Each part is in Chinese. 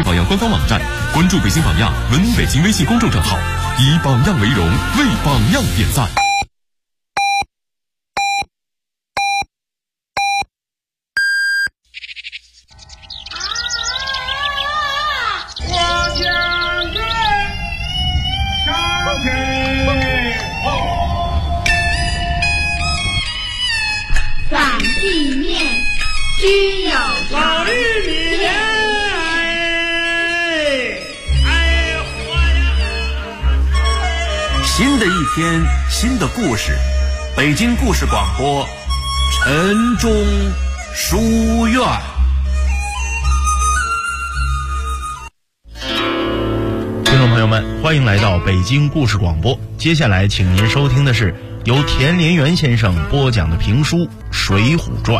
榜样官方网站，关注北京榜样文北京微信公众账号，以榜样为荣，为榜样点赞。 反地面均有老绿米莲， 新的一天，新的故事，北京故事广播，晨钟书院。 听众朋友们，欢迎来到北京故事广播。接下来，请您收听的是由田连元先生播讲的评书《水浒传》。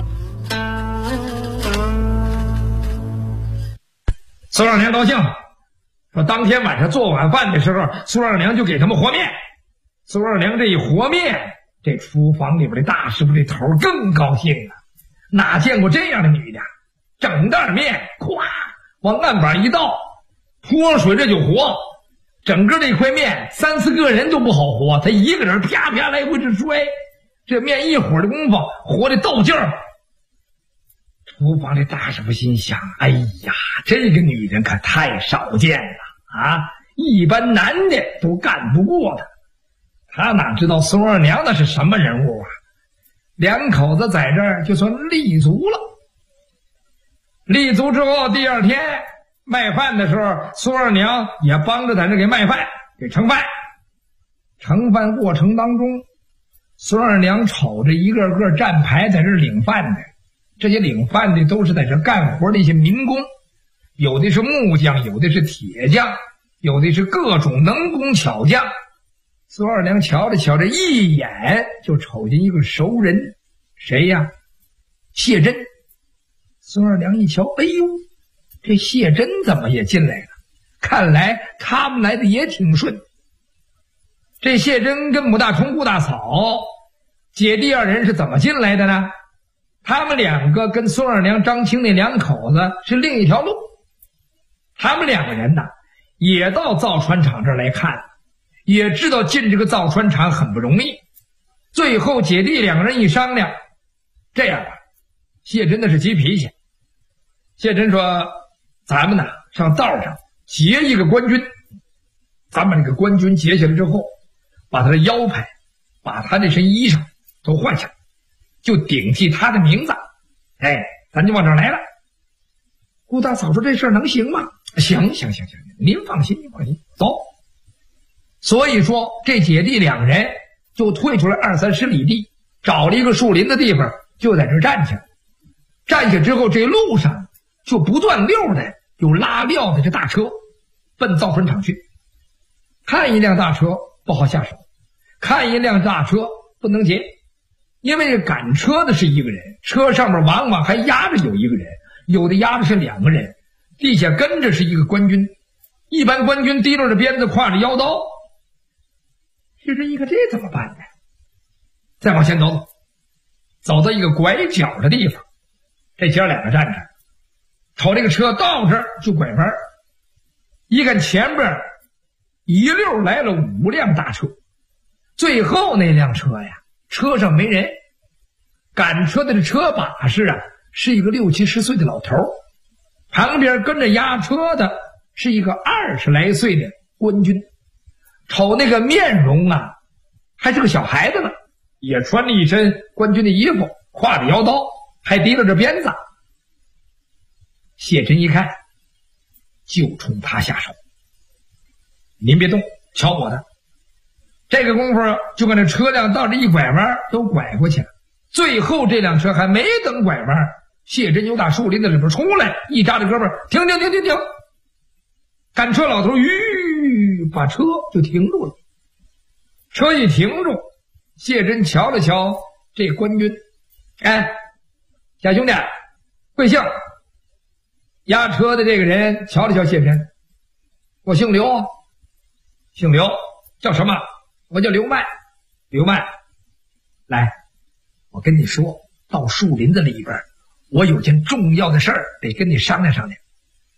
苏二娘高兴，说当天晚上做晚饭的时候，苏二娘就给他们和面。苏二娘这一和面，这厨房里边的大师傅这头更高兴了，哪见过这样的女的？整袋面，咵往案板一倒，泼水这就和。整个这块面3、4个人都不好和，他一个人啪啪来回这摔，这面一会儿的功夫和的到劲儿。厨房里大师傅心想，哎呀，这个女人可太少见了啊，一般男的都干不过她。他哪知道苏二娘那是什么人物啊？两口子在这儿就算立足了。立足之后，第二天卖饭的时候，苏二娘也帮着在这给卖饭，给盛饭。盛饭过程当中，苏二娘瞅着一个个站牌在这领饭的，这些领饭的都是在这干活的一些民工，有的是木匠，有的是铁匠，有的是各种能工巧匠。苏二娘瞧着瞧着，一眼就瞅见一个熟人，谁呀？谢珍。苏二娘一瞧，哎呦，这谢珍怎么也进来了？看来他们来的也挺顺。这谢珍跟母大虫、顾大嫂姐弟二人是怎么进来的呢？他们两个跟苏二娘、张青那两口子是另一条路。他们两个人呢，也到造船厂这儿来看，也知道进这个造船厂很不容易。最后姐弟两个人一商量，这样吧，谢珍那是急脾气。谢珍说，咱们呢上道上结一个官军，咱把这个官军结下来之后，把他的腰牌，把他这身衣裳都换下来，就顶替他的名字，哎，咱就往这儿来了。顾大嫂说，这事儿能行吗？行，您放心，走。所以说这姐弟两人就退出来20、30里地，找了一个树林的地方，就在这站下。站下之后，这路上就不断溜的有拉料的这大车奔造船厂去。看一辆大车不好下手，看一辆大车不能劫，因为赶车的是一个人，车上面往往还压着有一个人，有的压着是2个人，地下跟着是一个官军。一般官军提溜着鞭子，挎着腰刀。谢珍一看，这怎么办呢？再往前走，走到一个拐角的地方，这姐俩站着，瞅这个车到这儿就拐弯，一看前边一溜来了5辆大车，最后那辆车呀，车上没人，赶车的这车把式啊，是一个60、70岁的老头，旁边跟着押车的是一个20来岁的官军。瞅那个面容啊，还是个小孩子呢，也穿了一身官军的衣服，挎着腰刀，还提着鞭子。谢珍一看，就冲他下手。您别动，瞧我的。这个功夫就跟这车辆到这一拐弯都拐过去了。最后这辆车还没等拐弯，谢珍就打树林子里边出来，一扎着胳膊，停！赶车老头把车就停住了。车一停住，谢珍瞧了瞧这官军，哎，小兄弟，贵姓？押车的这个人瞧了瞧谢珍，我姓刘。姓刘，叫什么？我叫刘迈。刘迈，来，我跟你说，到树林子里边，我有件重要的事儿得跟你商量商量。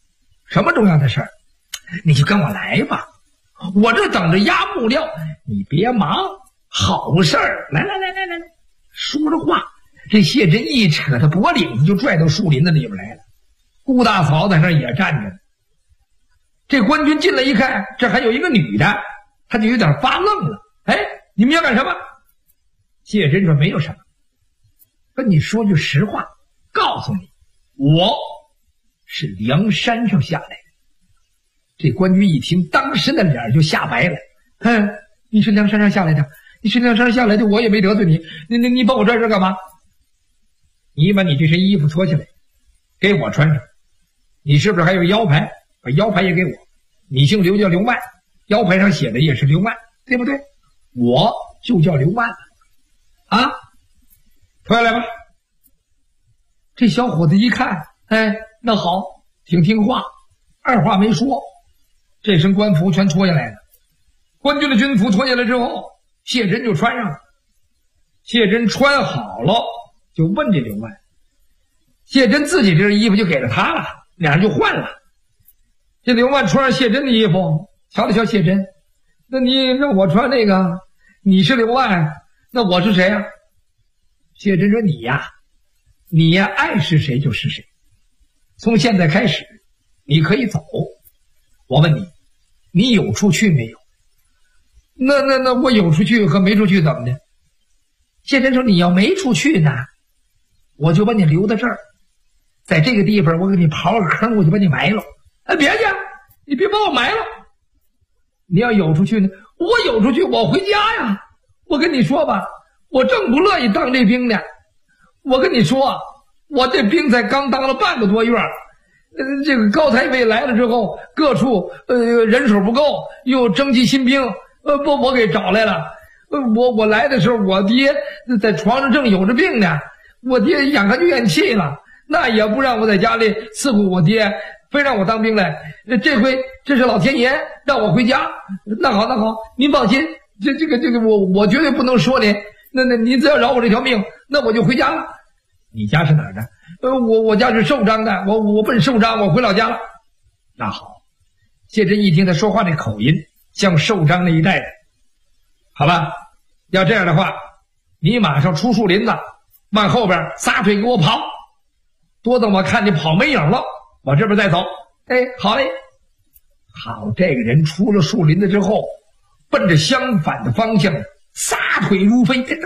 什么重要的事儿？你就跟我来吧，我这等着压木料，你别忙，好事儿。来，说着话，这谢珍一扯他脖领子就拽到树林子里边来了。顾大嫂在那也站着呢。这官军进来一看，这还有一个女的，他就有点发愣了。哎，你们要干什么？谢珍说没有什么，跟你说句实话，告诉你，我是梁山上下来的。这官军一听，当时的脸就吓白了。你是梁山上下来的？你是梁山上下来的，我也没得罪你，你帮我拽这干嘛？你把你这身衣服脱下来，给我穿上。你是不是还有腰牌？把腰牌也给我。你姓刘叫刘曼，腰牌上写的也是刘曼，对不对？我就叫刘曼了。啊，脱下来吧。这小伙子一看，那好，挺听话，二话没说，这身官服全脱下来了。官军的军服脱下来之后，谢珍就穿上了。谢珍穿好了，就问这刘曼。谢珍自己这身衣服就给了他了，俩人就换了。这刘曼穿上谢珍的衣服，瞧了瞧谢珍，那你让我穿那个，你是刘曼，那我是谁呀？谢珍说你呀，爱是谁就是谁。从现在开始，你可以走。我问你，你有出去没有？那我有出去和没出去怎么的？谢珍说你要没出去呢，我就把你留在这儿，在这个地方我给你刨个坑，我就把你埋了。别去，你别把我埋了。你要有出去呢，我有出去，我回家呀。我跟你说吧，我正不乐意当这兵呢。我跟你说，我这兵才刚当了半个多月，这个高太尉来了之后，各处人手不够，又征集新兵，我给找来了。我来的时候，我爹在床上正有着病呢，我爹眼看就咽气了，那也不让我在家里伺候我爹，非让我当兵来。这回这是老天爷让我回家。那好，您放心，这个我绝对不能说您。那您只要饶我这条命，那我就回家了。你家是哪儿的？我家是寿张的，我奔寿张，我回老家了。那好，谢珍一听他说话这口音，像寿张那一带的。好吧，要这样的话，你马上出树林子，往后边撒腿给我跑，多等我看你跑没影了，我这边再走。好嘞。好，这个人出了树林子之后，奔着相反的方向撒腿如飞，就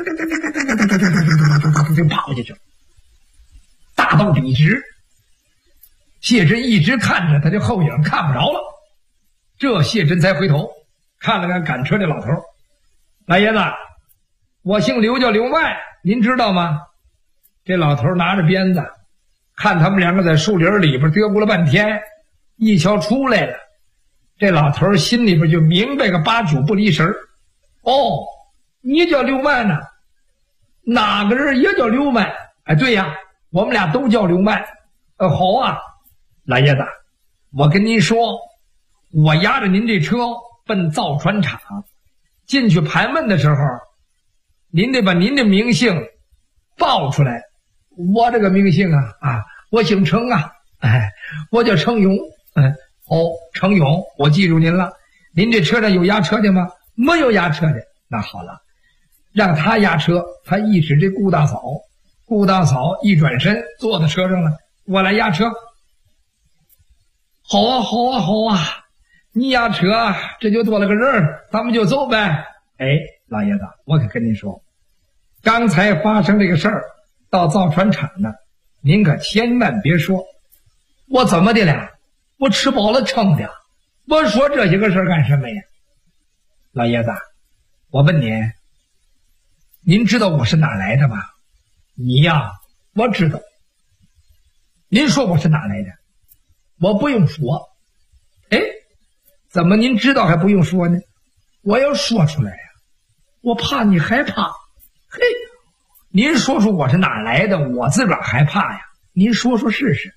跑下去了，大道笔直。谢珍一直看着他的后影，看不着了。这谢珍才回头看了看赶车的老头。老爷子，我姓刘，叫刘迈，您知道吗？这老头拿着鞭子，看他们两个在树林里边嘚咕了半天，一瞧出来了，这老头心里边就明白个八九不离神。你叫刘迈呢？哪个人也叫刘迈？对呀，我们俩都叫刘迈。好啊，老爷子，我跟您说，我押着您这车奔造船厂，进去盘问的时候，您得把您的名姓报出来。我这个名姓我姓程我叫程勇。程勇，我记住您了。您这车上有押车的吗？没有押车的。那好了，让他押车。他一指这顾大嫂，顾大嫂一转身坐在车上了，我来押车。好啊，你押车，这就多了个人，咱们就走呗。老爷子，我可跟您说，刚才发生这个事儿，到造船厂呢，您可千万别说。我怎么的了？我吃饱了撑的，我说这些个事儿干什么呀？老爷子，我问您知道我是哪来的吗？你呀，我知道。您说我是哪来的？我不用说。怎么您知道还不用说呢？我要说出来呀，我怕你害怕。您说说我是哪来的，我自个儿害怕呀。您说说试试。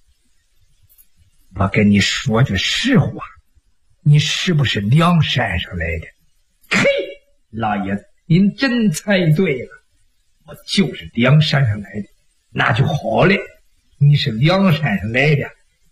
我跟你说句实话，你是不是梁山上来的？老爷子，您真猜对了，我就是梁山上来的。那就好嘞，你是梁山上来的，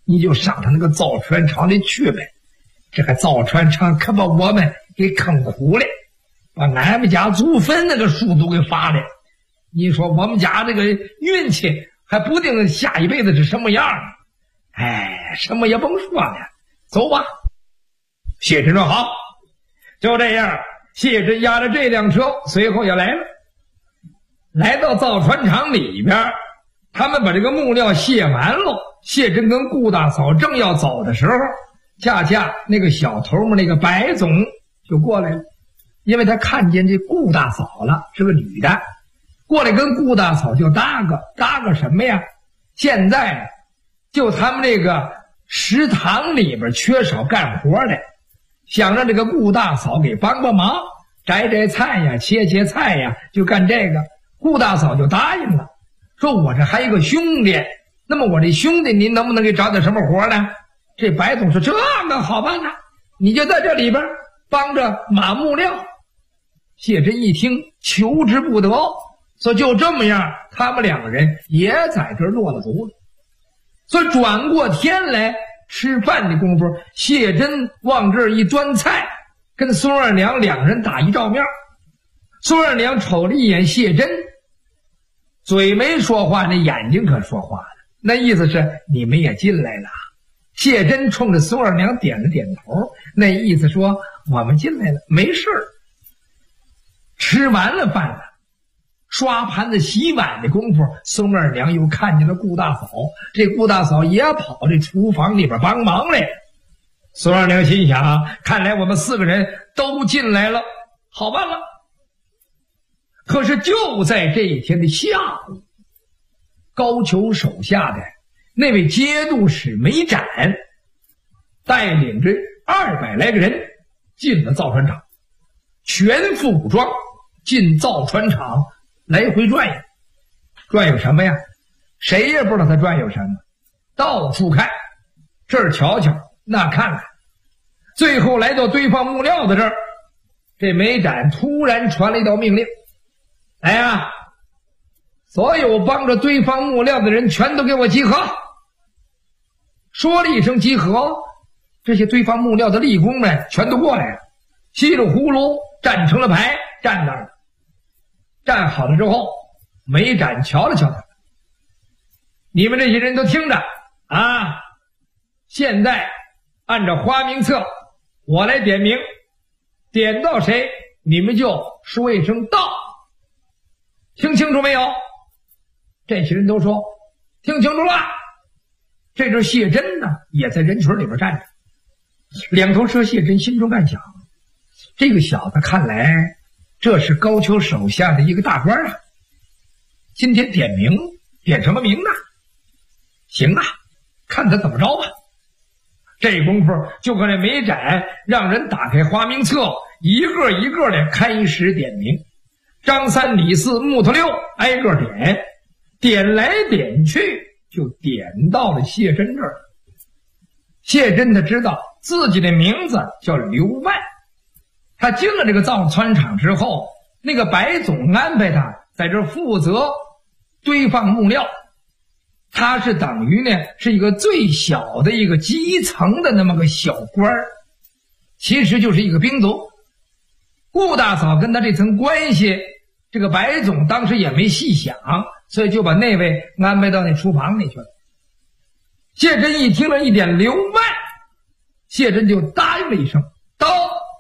你就上他那个造船厂里去呗。这个造船厂可把我们给坑苦了，把俺们家祖坟那个树都给伐了。你说我们家这个运气还不定下一辈子是什么样。哎，什么也甭说了，走吧。谢珍说好。就这样，谢珍押着这辆车随后也来了，来到造船厂里边，他们把这个木料卸完了。谢珍跟顾大嫂正要走的时候，恰恰那个小头目那个白总就过来了，因为他看见这顾大嫂了，是个女的，过来跟顾大嫂就搭个什么呀？现在就他们这个食堂里边缺少干活的，想让这个顾大嫂给帮忙，摘菜呀，切菜呀，就干这个。顾大嫂就答应了，说我这还有个兄弟，那么我这兄弟您能不能给找点什么活呢？这白总说这个好办啊，你就在这里边帮着码木料。谢珍一听求之不得，所以就这么样，他们两个人也在这落了足了。所以转过天来吃饭的功夫，谢珍往这儿一端菜，跟孙二娘两人打一照面。孙二娘瞅了一眼谢珍，嘴没说话，那眼睛可说话了，那意思是你们也进来了。谢珍冲着孙二娘点了点头，那意思说我们进来了，没事儿。吃完了饭了，刷盘子洗碗的功夫，孙二娘又看见了顾大嫂，这顾大嫂也跑这厨房里边帮忙来了。孙二娘心想，看来我们4个人都进来了，好办了。可是就在这一天的下午，高俅手下的那位节度使梅展带领着200来个人进了造船厂，全副武装进造船厂来回转悠。转悠什么呀？谁也不知道他转悠什么，到处看，这儿瞧瞧那看看，最后来到堆放木料的这儿，这梅展突然传了一道命令，来呀，所有帮着堆放木料的人全都给我集合。说了一声集合，这些堆放木料的力工们全都过来了，稀里呼噜站成了排，站那儿了。站好了之后，梅展瞧了瞧他，你们这些人都听着啊，现在按照花名册我来点名，点到谁你们就说一声到。听清楚没有？这些人都说听清楚了。这时谢珍呢也在人群里边站着，两头蛇谢珍心中暗想，这个小子看来这是高俅手下的一个大官啊，今天点名，点什么名呢？行啊，看他怎么着吧。这功夫就跟这梅展让人打开花名册，一个一个的开始点名，张三李四木头六挨个点，点来点去就点到了谢珍这儿。谢珍他知道自己的名字叫刘万，他进了这个造船厂之后，那个白总安排他在这负责堆放木料，他是等于呢是一个最小的一个基层的那么个小官儿，其实就是一个兵卒。顾大嫂跟他这层关系，这个白总当时也没细想，所以就把那位安排到那厨房里去了。谢珍一听了一点刘万，谢珍就答应了一声到。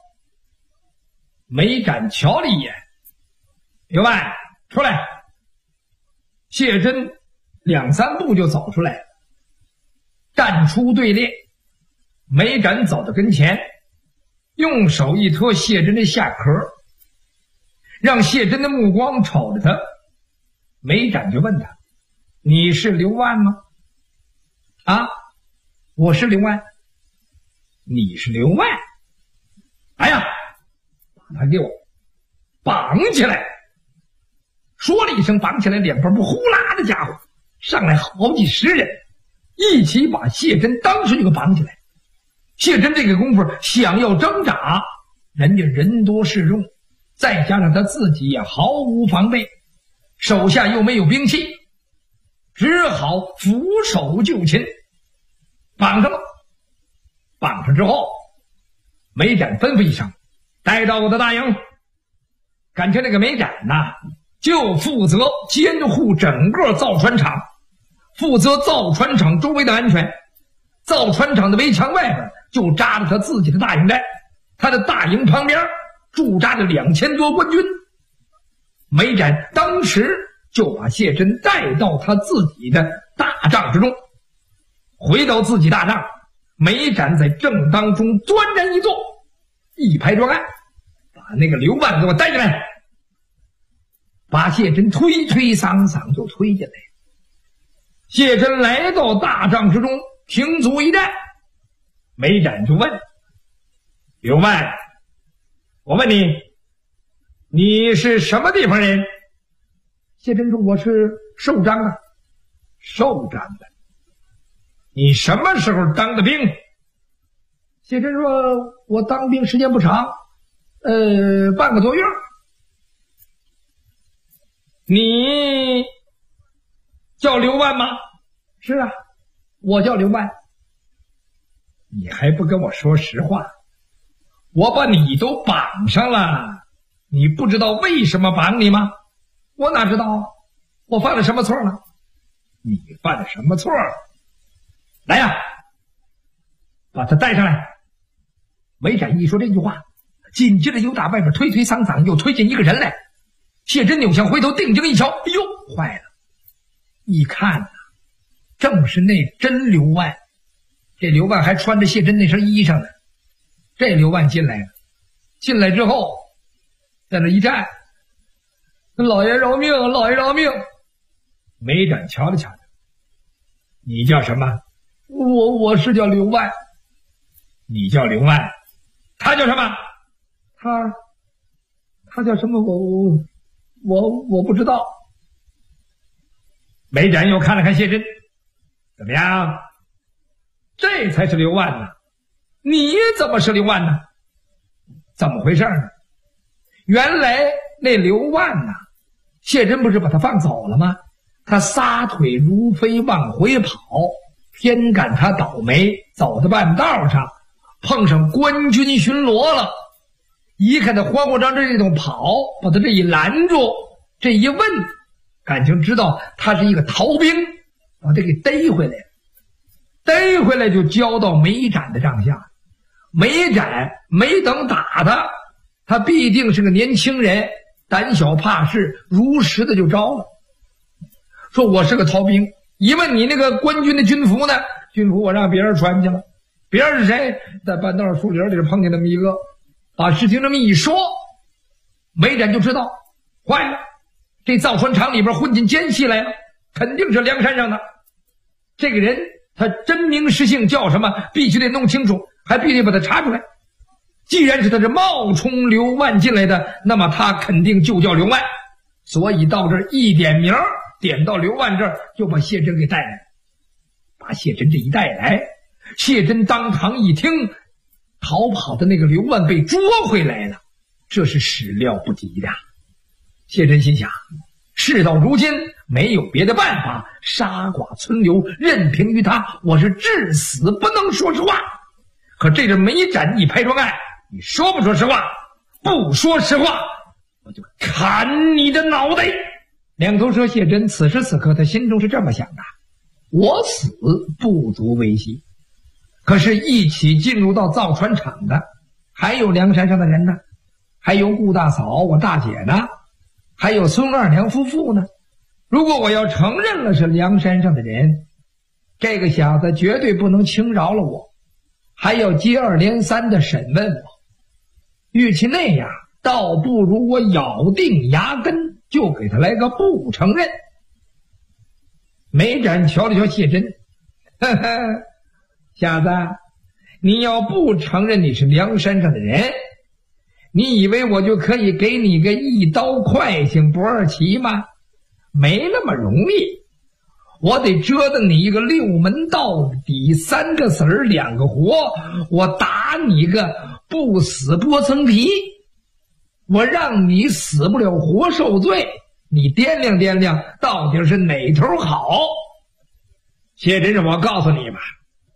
梅展瞧了一眼，刘万出来。谢珍2、3步就走出来了，站出队列。梅展走到跟前，用手一托谢珍的下壳，让谢珍的目光瞅着他。梅展就问他，你是刘万吗？啊，我是刘万。你是刘万？哎呀，把他给我绑起来。说了一声绑起来，脸盆不呼啦的家伙上来好几10人，一起把谢珍当时就给绑起来。谢珍这个功夫想要挣扎，人家人多势众，再加上他自己也毫无防备，手下又没有兵器，只好俯首就擒。 绑上了。绑上之后，梅展吩咐一声，带到我的大营。感情这个梅展呐，就负责监护整个造船厂，负责造船厂周围的安全。造船厂的围墙外边就扎着他自己的大营寨，他的大营旁边驻扎着2000多官军。梅展当时就把谢珍带到他自己的大帐之中。回到自己大帐，梅展在正当中端然一坐，一拍桌案，把那个刘万给我带进来，把谢珍推推搡搡就推进来。谢珍来到大帐之中，停足一站，梅展就问刘万，我问你，你是什么地方人？谢珍说，我是寿张啊。寿张的。你什么时候当的兵？谢珍说，我当兵时间不长，半个多月。你叫刘万吗？是啊，我叫刘万。你还不跟我说实话？我把你都绑上了，你不知道为什么绑你吗？我哪知道啊？我犯了什么错了？你犯了什么错？来呀，把他带上来。梅展一说这句话，紧接着又打外边推推搡搡，又推进一个人来。谢珍扭向回头，定睛一瞧，哎呦，坏了！一看啊，正是那真刘万。这刘万还穿着谢珍那身衣裳呢。这刘万进来了，进来之后在那一站，老爷饶命，老爷饶命！梅展瞧了瞧他，你叫什么？我是叫刘万。你叫刘万，他叫什么？他叫什么？我不知道。梅展又看了看谢珍，怎么样？这才是刘万呢。你怎么是刘万呢？怎么回事呢？原来那刘万呢，谢珍不是把他放走了吗？他撒腿如飞往回跑，偏赶他倒霉，走到半道上碰上官军巡逻了。一看他慌慌张张这种跑，把他这一拦住，这一问，感情知道他是一个逃兵，把他给逮回来了。逮回来就交到梅展的帐下。梅展没等打他，他必定是个年轻人，胆小怕事，如实的就招了，说我是个逃兵。一问你那个官军的军服呢？军服我让别人穿去了。别人是谁？在半道树林里碰见那么一个，把事情这么一说，梅展就知道坏了，这造船厂里边混进奸细来了，肯定是梁山上的。这个人他真名实姓叫什么，必须得弄清楚，还必须把他查出来。既然是他是冒充刘万进来的，那么他肯定就叫刘万。所以到这儿一点名，点到刘万这儿，就把谢珍给带来。把谢珍这一带来，谢珍当堂一听，逃跑的那个刘万被捉回来了，这是始料不及的。谢珍心想，事到如今没有别的办法，杀剐存留，任凭于他，我是至死不能说实话。可这个梅展一拍桌案，你说不说实话？不说实话，我就砍你的脑袋。两头蛇谢珍此时此刻他心中是这么想的，我死不足为惜，可是一起进入到造船厂的还有梁山上的人呢，还有顾大嫂我大姐呢，还有孙二娘夫妇呢。如果我要承认了是梁山上的人，这个小子绝对不能轻饶了我，还要接二连三的审问我。与其那样，倒不如我咬定牙根，就给他来个不承认。梅展瞧了瞧谢珍，呵呵，小子，你要不承认你是梁山上的人，你以为我就可以给你个一刀快醒不二奇吗？没那么容易，我得折腾你一个6门到底，3个死儿2个活，我打你个不死剥层皮，我让你死不了活受罪，你掂量掂量到底是哪头好。谢真是我告诉你吧，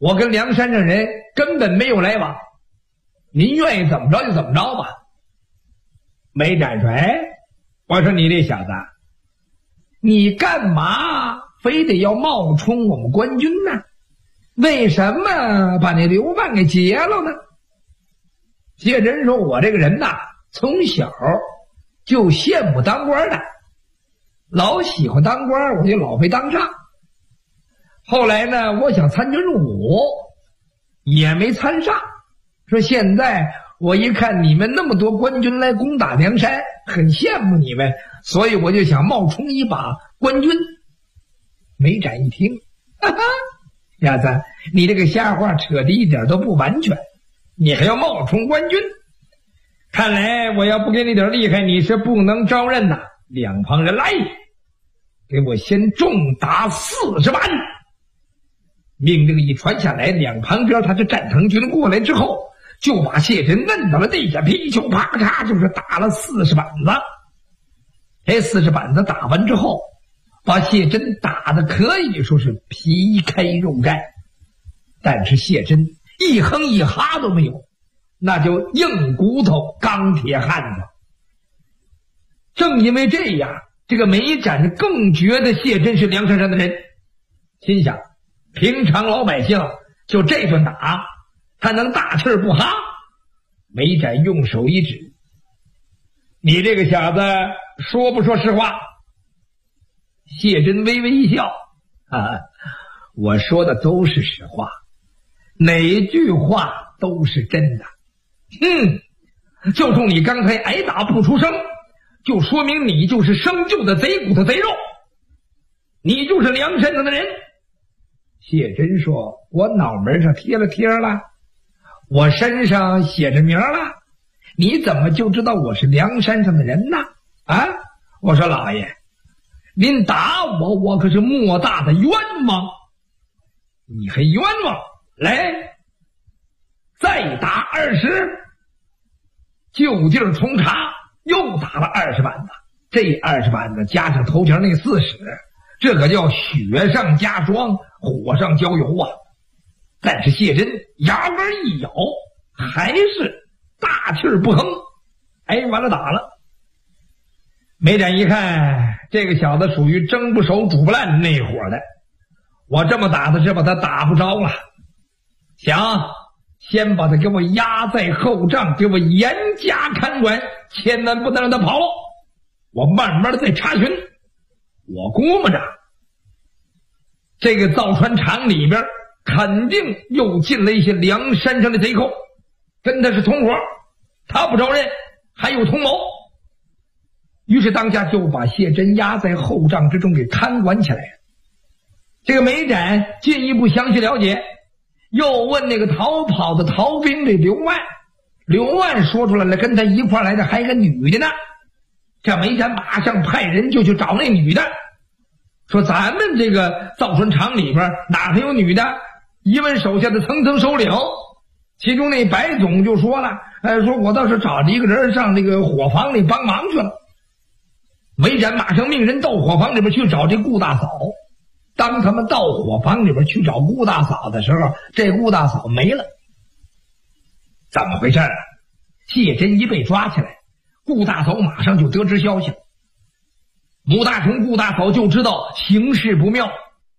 我跟梁山上人根本没有来往，您愿意怎么着就怎么着吧。梅展说，我说你这小子，你干嘛非得要冒充我们官军呢？为什么把那刘范给劫了呢？谢珍说，我这个人呐，从小就羡慕当官的，老喜欢当官，我就老没当上。后来呢，我想参军入伍，也没参上。说现在我一看你们那么多官军来攻打梁山，很羡慕你们，所以我就想冒充一把官军。梅展一听，哈哈，鸭子，你这个瞎话扯的一点都不完全，你还要冒充官军？看来我要不给你点厉害，你是不能招认呐。两旁人来，给我先重打40板。命令一传下来，两旁边他这战腾军过来之后，就把谢珍摁到了地下，噼球啪嚓就是打了40板子。这40板子打完之后，把谢珍打的可以说是皮开肉绽，但是谢珍一哼一哈都没有，那就硬骨头钢铁汉子。正因为这样，这个梅展更觉得谢珍是梁山上的人，心想平常老百姓就这顿打，他能大气不哈？梅展用手一指，你这个小子说不说实话？谢珍微微一笑，我说的都是实话，哪一句话都是真的。就冲你刚才挨打不出声，就说明你就是生就的贼骨头贼肉，你就是梁山上的人。谢珍说，我脑门上贴了贴了，我身上写着名了，你怎么就知道我是梁山上的人呢？我说老爷，您打我，我可是莫大的冤枉。你还冤枉？来，再打20，就地重查，又打了20板子。这20板子加上头前那40，这可叫雪上加霜，火上浇油啊！但是谢珍牙根一咬，还是大气不哼，完了打了。梅展一看，这个小子属于蒸不熟煮不烂的那伙的，我这么打他是把他打不着了，想先把他给我压在后帐，给我严加看管，千万不能让他跑了，我慢慢的再查询。我估摸着这个造船厂里边肯定又进了一些梁山上的贼寇，跟他是同伙，他不招认，还有同谋。于是当下就把谢珍压在后帐之中给看管起来。这个梅展进一步详细了解，又问那个逃跑的逃兵这刘万，刘万说出来了，跟他一块来的还有个女的呢。这梅展马上派人就去找那女的，说咱们这个造船厂里边哪还有女的？一问手下的层层首领，其中那白总就说了，说我倒是找着一个人上那个伙房里帮忙去了。梅展马上命人到伙房里边去找这顾大嫂。当他们到伙房里边去找顾大嫂的时候，这顾大嫂没了。怎么回事啊？谢珍一被抓起来，顾大嫂马上就得知消息，穆大同顾大嫂就知道形势不妙。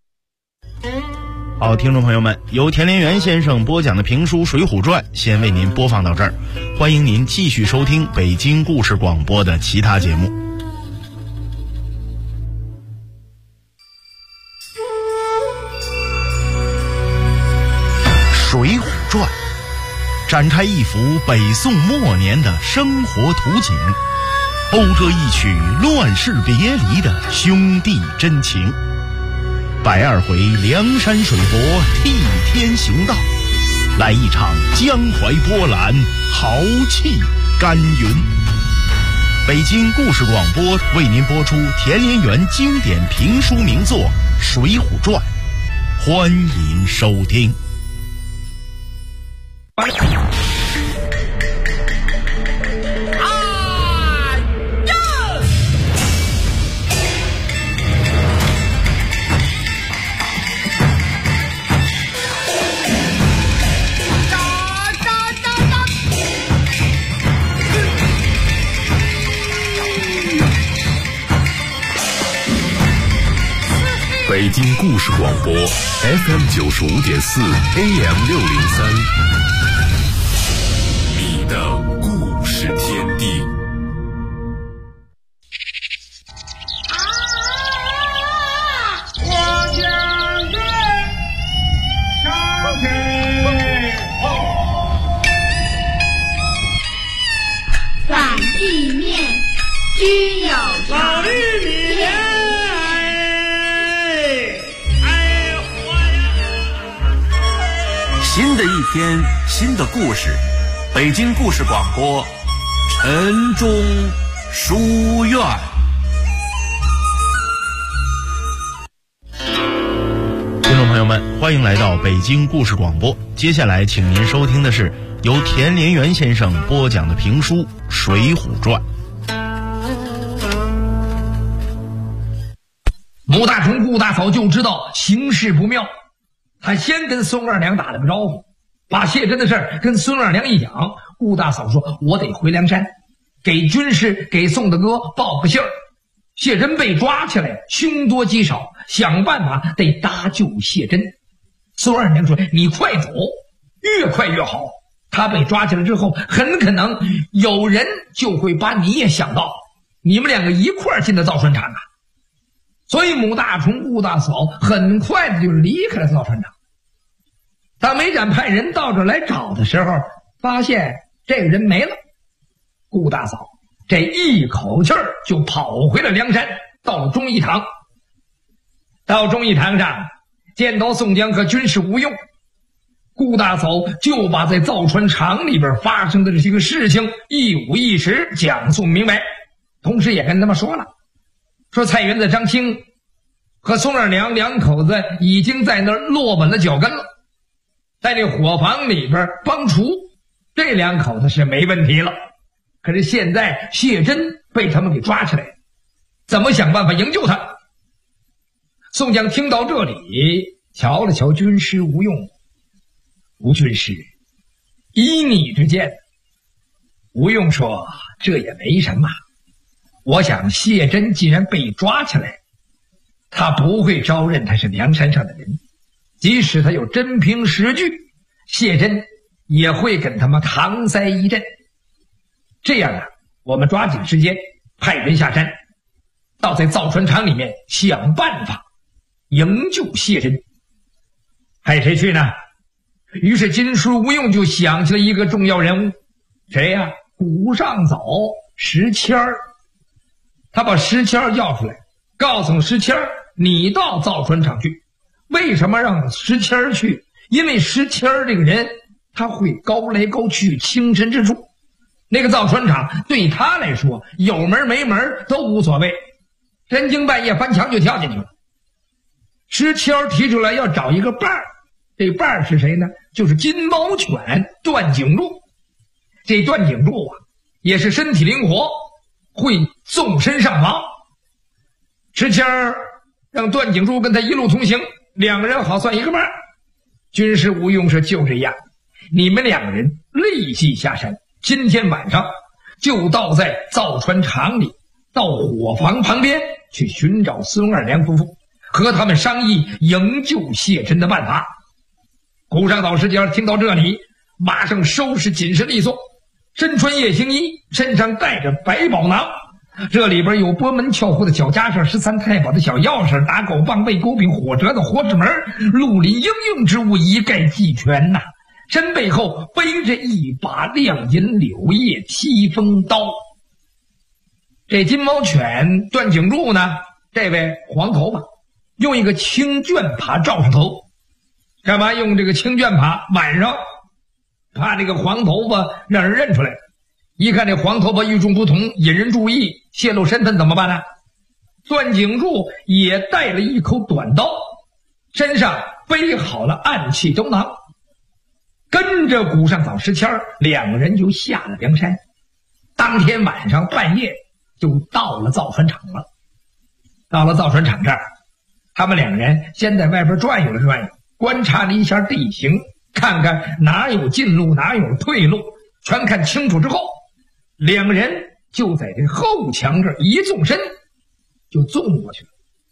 好，听众朋友们，由田连元先生播讲的评书《水浒传》先为您播放到这儿，欢迎您继续收听北京故事广播的其他节目。《水浒传》展开一幅北宋末年的生活图景，讴歌一曲乱世别离的兄弟真情。120回梁山水泊替天行道，来一场江淮波澜，豪气干云。北京故事广播为您播出田连元经典评书名作《水浒传》，欢迎收听。 北京故事广播 FM95.4 AM603，你的故事天地。 反地面居有常。 新的一天，新的故事，北京故事广播，陈忠书院。 听众朋友们，欢迎来到北京故事广播。接下来，请您收听的是由田连元先生播讲的评书《水浒传》。 武大冲顾大嫂就知道形势不妙，他先跟孙二娘打了个招呼，把谢珍的事儿跟孙二娘一讲。顾大嫂说：“我得回梁山，给军师给宋大哥报个信儿。谢珍被抓起来，凶多吉少，想办法得搭救谢珍。”孙二娘说：“你快走，越快越好。他被抓起来之后，很可能有人就会把你也想到，你们两个一块儿进的造船厂啊。”所以武大冲顾大嫂很快的就离开了造船厂。当梅展派人到这来找的时候，发现这个人没了。顾大嫂这一口气儿就跑回了梁山，到了忠义堂。到忠义堂上见到宋江和军师吴用，顾大嫂就把在造船厂里边发生的这些个事情一五一十讲述明白，同时也跟他们说了，说蔡元子张青和宋二娘两口子已经在那儿落稳了脚跟了，在这伙房里边帮厨，这两口子是没问题了。可是现在谢珍被他们给抓起来，怎么想办法营救他？宋江听到这里，瞧了瞧军师吴用，吴军师，依你之见。吴用说：“这也没什么，我想谢珍既然被抓起来，他不会招认他是梁山上的人，即使他有真凭实据，谢珍也会跟他们搪塞一阵。这样啊，我们抓紧时间派人下山，到在造船厂里面想办法营救谢珍。”派谁去呢？于是军师吴用就想起了一个重要人物，谁呀？古上早石谦儿。他把石谦儿叫出来，告诉石谦儿：“你到造船厂去。”为什么让石谦儿去？因为石谦儿这个人他会高来高去，轻身之处。那个造船厂对他来说有门没门都无所谓，深更半夜翻墙就跳进去了。石谦儿提出来要找一个伴儿，这伴儿是谁呢？就是金毛犬段景柱。这段景柱啊，也是身体灵活，会纵身上房。石谦儿让段景柱跟他一路同行，两个人好算一个伴儿。军师吴用说：“就这样，你们两个人立即下山，今天晚上就到在造船厂里，到伙房旁边去寻找孙二娘夫妇，和他们商议营救谢珍的办法。”古上早石谦听到这里，马上收拾紧身利索，身穿夜行衣，身上带着百宝囊，这里边有拨门撬户的小家伙，13太保的小钥匙，打狗棒、喂狗饼、火折子、火纸门，绿林应用之物一概俱全呐。身背后背着一把亮银柳叶七锋刀。这金毛犬段景柱呢，这位黄头发，用一个青绢帕罩上头。干嘛用这个青绢帕？晚上怕这个黄头发让人认出来，一看这黄头发与众不同，引人注意，泄露身份怎么办呢？段景柱也带了一口短刀，身上背好了暗器兜囊，跟着古上早石谦两个人就下了梁山。当天晚上半夜就到了造船厂了。到了造船厂这儿，他们两个人先在外边转悠了转悠，观察了一下地形，看看哪有进路哪有退路，全看清楚之后，两个人就在这后墙这儿一纵身就纵过去了。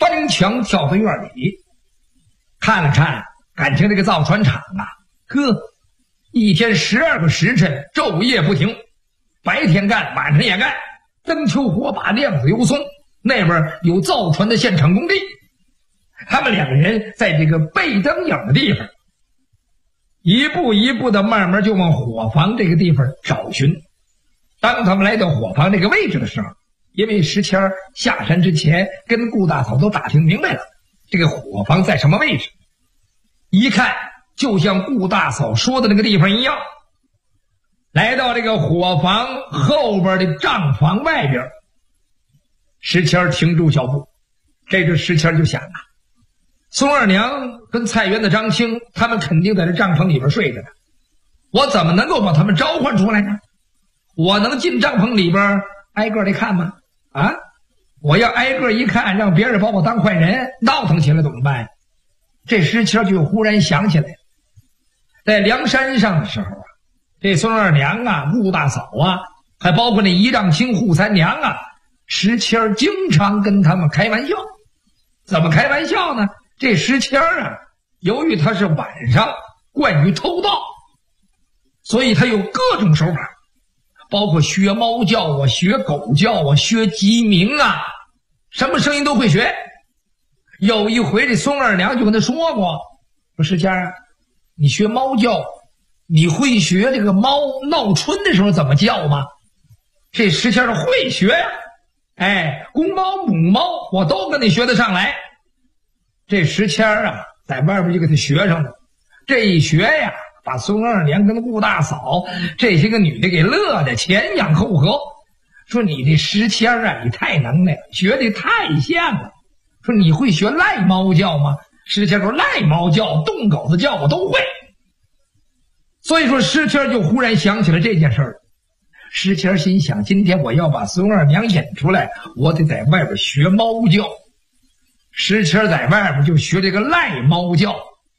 翻墙跳到院里，看了看，感情这个造船厂啊，一天12个时辰，昼夜不停，白天干，晚上也干，灯球火把，亮子油松。那边有造船的现场工地，他们两个人在这个背灯影的地方，一步一步的慢慢就往伙房这个地方找寻。当他们来到伙房这个位置的时候，因为石谦下山之前跟顾大嫂都打听明白了这个伙房在什么位置，一看就像顾大嫂说的那个地方一样。来到这个伙房后边的帐房外边，石谦停住脚步，这时石谦就想啊，宋二娘跟菜园子张青他们肯定在这帐篷里边睡着呢，我怎么能够把他们召唤出来呢？我能进帐篷里边挨个的看吗？啊，我要挨个一看，让别人把我当坏人，闹腾起来怎么办？这石谦就忽然想起来，在梁山上的时候啊，这孙二娘啊、顾大嫂啊，还包括那一丈青、扈三娘啊，石谦经常跟他们开玩笑。怎么开玩笑呢？这石谦啊，由于他是晚上惯于偷盗，所以他有各种手法，包括学猫叫啊、学狗叫啊、学鸡鸣啊，什么声音都会学。有一回这孙二娘就跟他说过，说石谦啊，你学猫叫，你会学这个猫闹春的时候怎么叫吗？这石谦说会学呀，哎，公猫母猫我都跟你学得上来。这石谦啊，在外边就给他学上了。这一学呀，把孙二娘跟顾大嫂这些个女的给乐得前仰后合，说你这石谦啊，你太能耐了，学得太像了。说你会学赖猫叫吗？石谦说赖猫叫、冻狗子叫我都会。所以说石谦就忽然想起了这件事儿。石谦心想，今天我要把孙二娘引出来，我得在外边学猫叫。石谦在外边就学这个赖猫叫，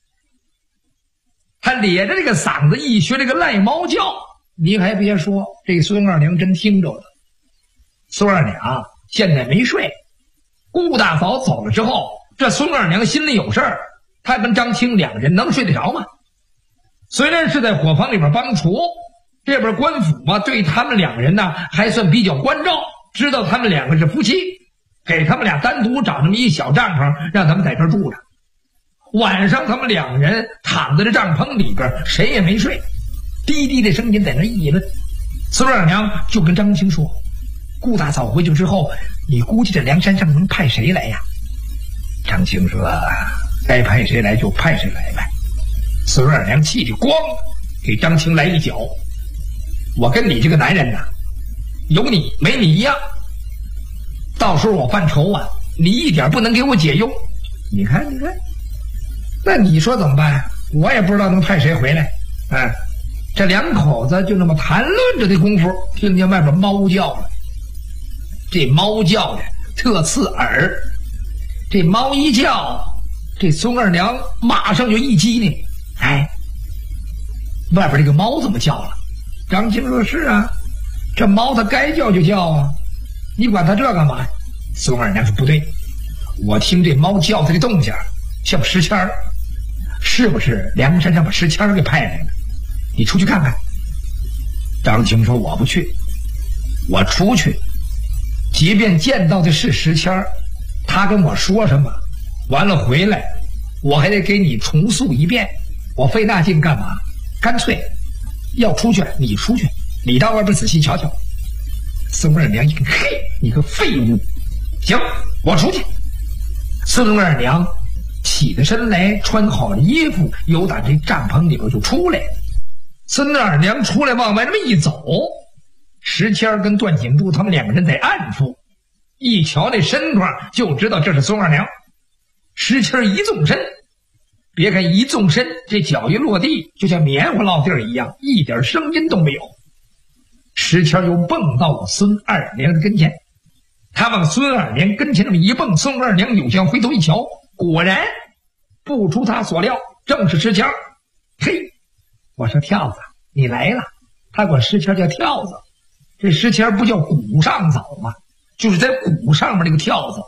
他咧着这个嗓子一学这个赖猫叫，你还别说，这孙二娘真听着了。孙二娘现在没睡，顾大嫂走了之后，这孙二娘心里有事儿，她跟张青两人能睡得着吗？虽然是在伙房里边帮厨，这边官府啊对他们两人呢还算比较关照，知道他们两个是夫妻，给他们俩单独找这么一小帐篷，让他们在这儿住着。晚上他们两人躺在这帐篷里边，谁也没睡，低低的声音在那议论。孙二娘就跟张青说，顾大嫂回去之后，你估计这梁山上能派谁来呀？张青说，该派谁来就派谁来呗。孙二娘气就咣给张青来一脚，我跟你这个男人呐，有你没你一样，到时候我犯愁啊，你一点不能给我解忧。你看，那你说怎么办？我也不知道能派谁回来。这两口子就那么谈论着的功夫，听见外边猫叫了。这猫叫的特刺耳，这猫一叫，这孙二娘马上就一激灵，哎，外边这个猫怎么叫了？张青说，是啊，这猫它该叫就叫啊，你管它这干嘛？孙二娘说，不对，我听这猫叫它的动静像石谦儿，是不是梁山上把石谦儿给派来了？你出去看看。张青说，我不去，我出去即便见到的是石谦儿，他跟我说什么，完了回来我还得给你重塑一遍，我费那劲干嘛？干脆要出去你出去，你到外边仔细瞧瞧。孙二娘一看，嘿，你个废物，行，我出去。孙二娘起得身来，穿好了衣服，由打这帐篷里边就出来。孙二娘出来往外这么一走，石谦跟段景柱他们两个人在暗处，一瞧那身段就知道这是孙二娘。石谦一纵身，别看一纵身，这脚一落地就像棉花落地儿一样，一点声音都没有。石谦又蹦到了孙二娘的跟前，他往孙二娘跟前这么一蹦，孙二娘扭向回头一瞧，果然不出他所料，正是石谦。嘿，我说跳子你来了。他管石谦叫跳子，这石谦不叫鼓上早吗？就是在鼓上面那个跳子。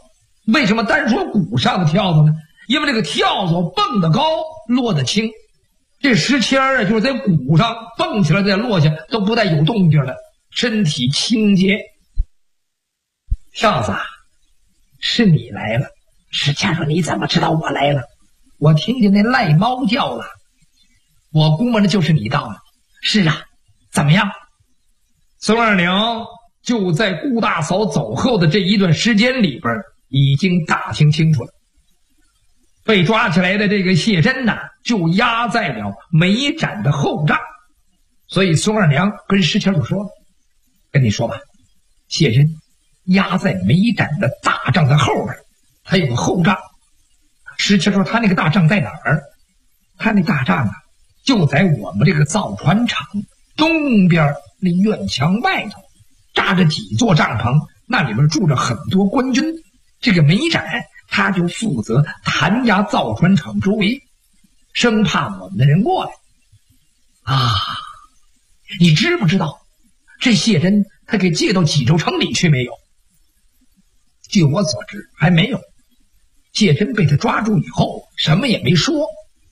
为什么单说鼓上的跳蚤呢？因为这个跳蚤蹦得高，落得轻。这石签啊，就是在鼓上蹦起来再落下都不带有动静的，身体清洁。跳蚤，是你来了。石签说：“你怎么知道我来了？我听见那赖猫叫了，我估摸着就是你到了。”是啊，怎么样？孙二娘就在顾大嫂走后的这一段时间里边，已经打听清楚了。被抓起来的这个谢珍呐，就压在了煤展的后帐。所以孙二娘跟石谦就说：“跟你说吧，谢珍压在煤展的大帐的后边，他有个后帐。”石谦说：“他那个大帐在哪儿？”他那大帐啊，就在我们这个造船厂东边那院墙外头，扎着几座帐篷，那里面住着很多官军。这个煤展他就负责弹压造船厂周围，生怕我们的人过来啊。你知不知道这谢珍他给借到济州城里去没有？据我所知还没有。谢珍被他抓住以后什么也没说。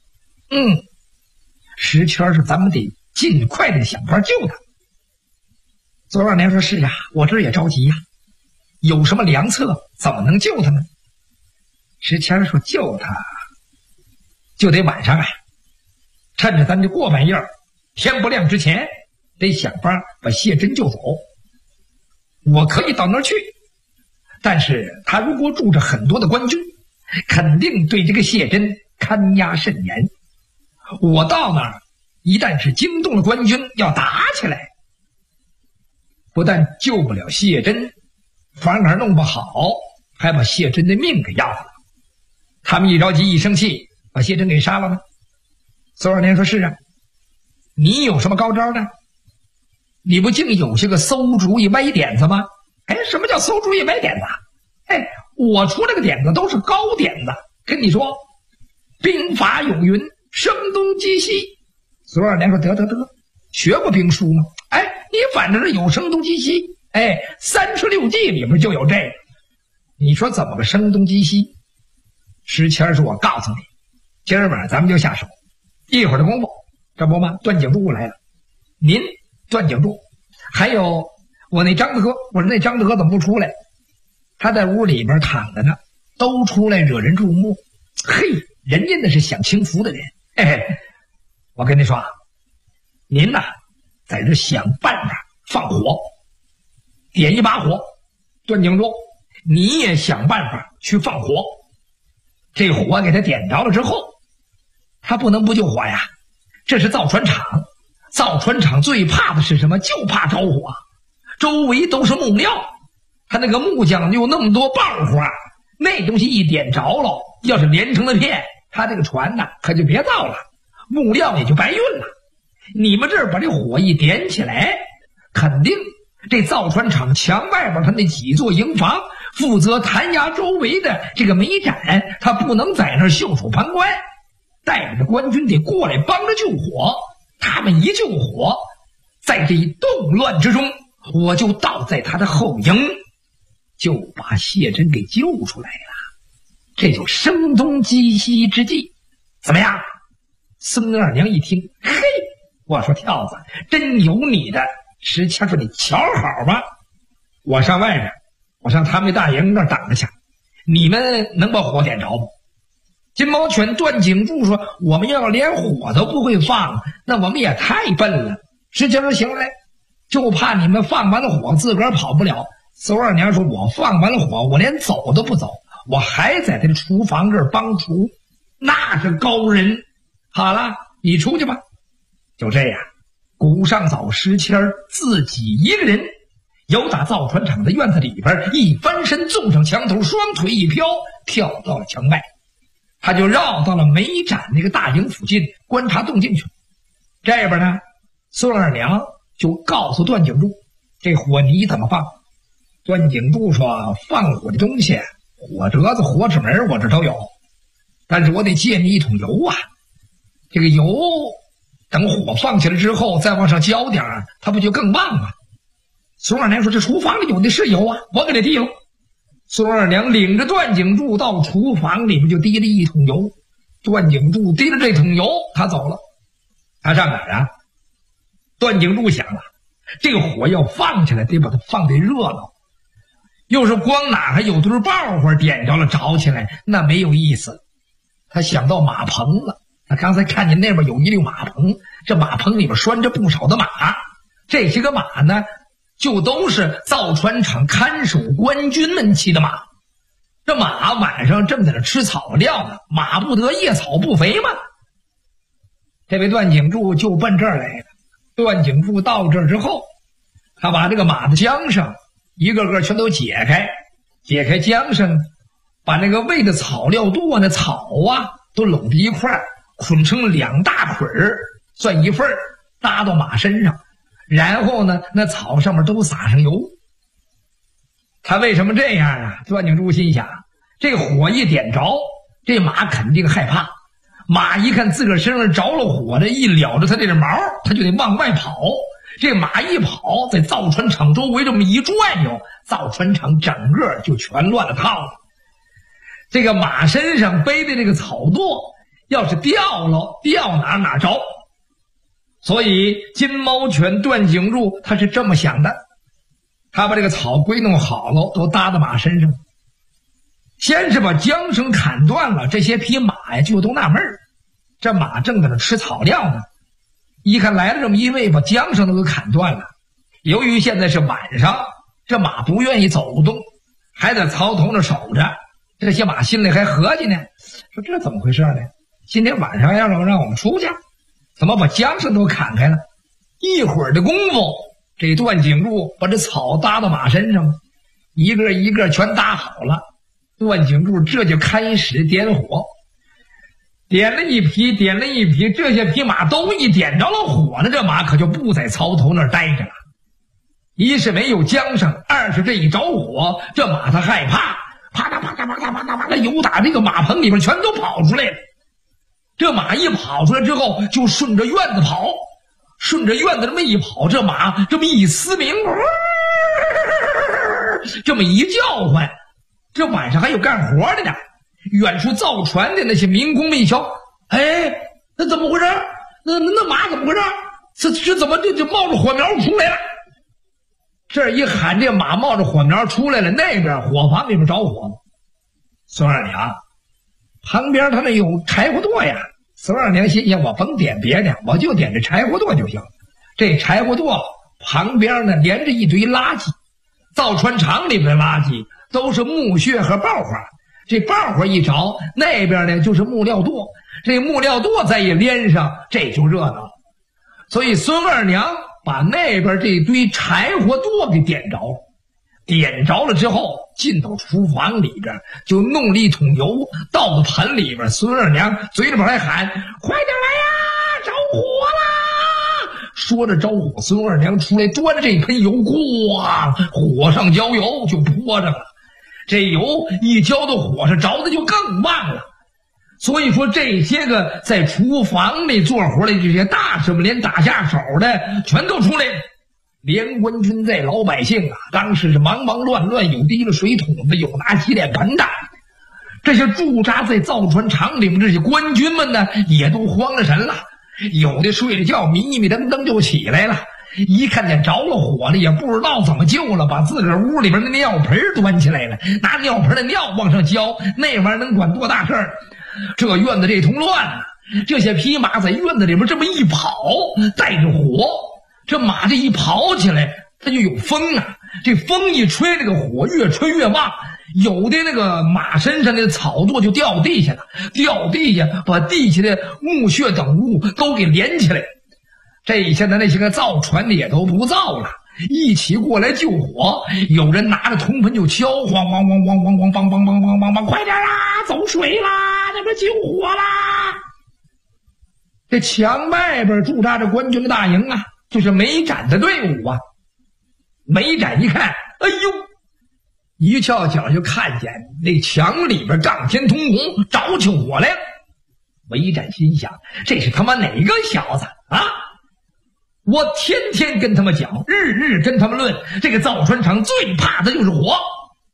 石谦是咱们得尽快的想法救他。左二娘说：“是呀，我这也着急呀，有什么良策怎么能救他呢？”石谦说：“救他就得晚上啊，趁着咱这过半夜天不亮之前，得想法把谢珍救走。我可以到那儿去，但是他如果住着很多的官军，肯定对这个谢珍看押甚严。我到那儿一旦是惊动了官军，要打起来，不但救不了谢珍，反而弄不好还把谢珍的命给要了。他们一着急一生气，把谢珍给杀了吗？”孙二娘说：“是啊，你有什么高招呢？你不净有些个馊主意歪点子吗？”什么叫馊主意歪点子？我出这个点子都是高点子。跟你说，兵法有云：声东击西。孙二娘说：“得，学过兵书吗？你反正是有声东击西。36计里面就有这个。你说怎么个声东击西？”石谦说：“我告诉你，今儿晚上咱们就下手，一会儿的功夫，这不吗？段景柱来了，您段景柱，还有我那张德，我说那张德怎么不出来？他在屋里边躺着呢，都出来惹人注目。嘿，人家那是享清福的人。我跟你说啊，您呐，在这想办法放火，点一把火。段景柱，你也想办法去放火。这火给他点着了之后，他不能不救火呀。这是造船厂，造船厂最怕的是什么？就怕着火，周围都是木料，他那个木匠有那么多棒火，那东西一点着了，要是连成了片，他这个船呢可就别造了，木料也就白运了。你们这儿把这火一点起来，肯定这造船厂墙外边他那几座营房负责弹压周围的这个煤展，他不能在那儿袖手旁观，带着官军得过来帮着救火。他们一救火，在这一动乱之中，我就倒在他的后营，就把谢珍给救出来了。这就声东击西之计，怎么样？孙二娘一听，嘿，我说跳子真有你的。石谦说：“你瞧好吧，我上外边，我上他们大营那儿等着去，你们能把火点着不？”金毛犬段景柱说：“我们要连火都不会放，那我们也太笨了。”石谦说：“行嘞，就怕你们放完了火自个儿跑不了。”孙二娘说：“我放完了火，我连走都不走，我还在这厨房这儿帮厨，那是高人。好了，你出去吧。”就这样，谷上早石谦自己一个人由打造船厂的院子里边一翻身，纵上墙头，双腿一飘，跳到了墙外。他就绕到了煤展那个大营附近观察动静去。这边呢，孙二娘就告诉段景柱：“这火你怎么放？”段景柱说：“放火的东西，火折子、火纸门我这都有，但是我得借你一桶油啊。这个油等火放起来之后再往上浇点，它不就更旺吗？”孙二娘说：“这厨房里有的是油啊，我给他提了。” 孙二娘领着段景柱到厨房里面就提了一桶油，段景柱提着这桶油他走了。他上哪儿啊？段景柱想了，这个火要放起来得把它放得热闹，又是光哪还有堆爆火点着了着起来那没有意思。他想到马棚了，他刚才看见那边有一溜马棚，这马棚里边拴着不少的马，这些个马呢就都是造船厂看守官军们骑的马。这马晚上正在那吃草料呢，马不得夜草不肥嘛。这位段景柱就奔这儿来了。段景柱到这儿之后，他把这个马的缰绳一个个全都解开缰绳，把那个喂的草料垛那草啊都拢在一块儿，捆成2大捆儿，算一份儿，搭到马身上，然后呢那草上面都撒上油。他为什么这样啊？段景柱心想，这火一点着，这马肯定害怕，马一看自个儿身上着了火，这一撩着他这个毛，他就得往外跑。这马一跑，在造船厂周围这么一转悠，造船厂整个就全乱了套了。这个马身上背的这个草垛要是掉了，掉哪着。所以金毛犬段景柱他是这么想的，他把这个草归弄好了，都搭到马身上，先是把缰绳砍断了，这些匹马呀就都纳闷儿，这马正在那吃草料呢，一看来了这么一位，把缰绳都给砍断了。由于现在是晚上，这马不愿意走动，还在槽头那守着，这些马心里还合计呢，说这怎么回事呢？今天晚上要让我们出去，怎么把缰绳都砍开了？一会儿的功夫，这段景柱把这草搭到马身上，一个一个全搭好了。段景柱这就开始点火，点了一匹，这些匹马都一点着了火了，这马可就不在槽头那儿待着了。一是没有缰绳，二是这一着火，这马它害怕，啪嗒啪嗒啪嗒啪嗒啪嗒，油打这个马棚里边全都跑出来了。这马一跑出来之后，就顺着院子跑，顺着院子这么一跑，这马这么一嘶鸣，这么一叫唤，这晚上还有干活的呢。远处造船的那些民工们一瞧，哎，那怎么回事？那马怎么回事？这怎么就冒着火苗出来了？这一喊，这马冒着火苗出来了，那边火房里面着火了。孙二娘旁边他那有柴火垛呀，孙二娘心想，我甭点别的，我就点这柴火垛就行。这柴火垛旁边呢连着一堆垃圾，造船厂里面的垃圾都是木屑和爆火，这爆火一着，那边呢就是木料垛，这木料垛再一连上，这就热闹了。所以孙二娘把那边这堆柴火垛给点着了，点着了之后，进到厨房里边，就弄了一桶油倒到盆里边。孙二娘嘴里边还喊：“快点来呀，着火啦！”说着着火，孙二娘出来端着这盆油，咣，火上浇油就泼上了。这油一浇到火上，着的就更旺了。所以说，这些个在厨房里做活的这些大师们，连打下手的全都出来了。连官军在，老百姓啊，当时是忙忙乱乱，有提了水桶子，有拿洗脸盆的。这些驻扎在造船厂里面这些官军们呢，也都慌了神了，有的睡着觉，迷迷瞪瞪就起来了。一看见着了火了，也不知道怎么救了，把自个儿屋里边的尿盆端起来了，拿尿盆的尿往上浇，那玩意儿能管多大事儿？这院子这通乱啊！这些匹马在院子里边这么一跑，带着火，这马这一跑起来，它就有风啊！这风一吹，这个火越吹越旺，有的那个马身上的草垛就掉地下了，掉地下把地下的木屑等物都给连起来。这现在那些个造船的也都不造了，一起过来救火，有人拿着铜盆就敲，咣咣咣咣咣咣梆梆梆梆梆梆，快点啊，走水啦，那边救火啦！这墙外边驻扎着官军的大营啊，就是梅展的队伍啊。梅展一看，哎呦，一翘脚就看见那墙里边杠天通红，着起火来了。梅展心想，这是他妈哪个小子啊？我天天跟他们讲，日日跟他们论，这个造船厂最怕的就是火。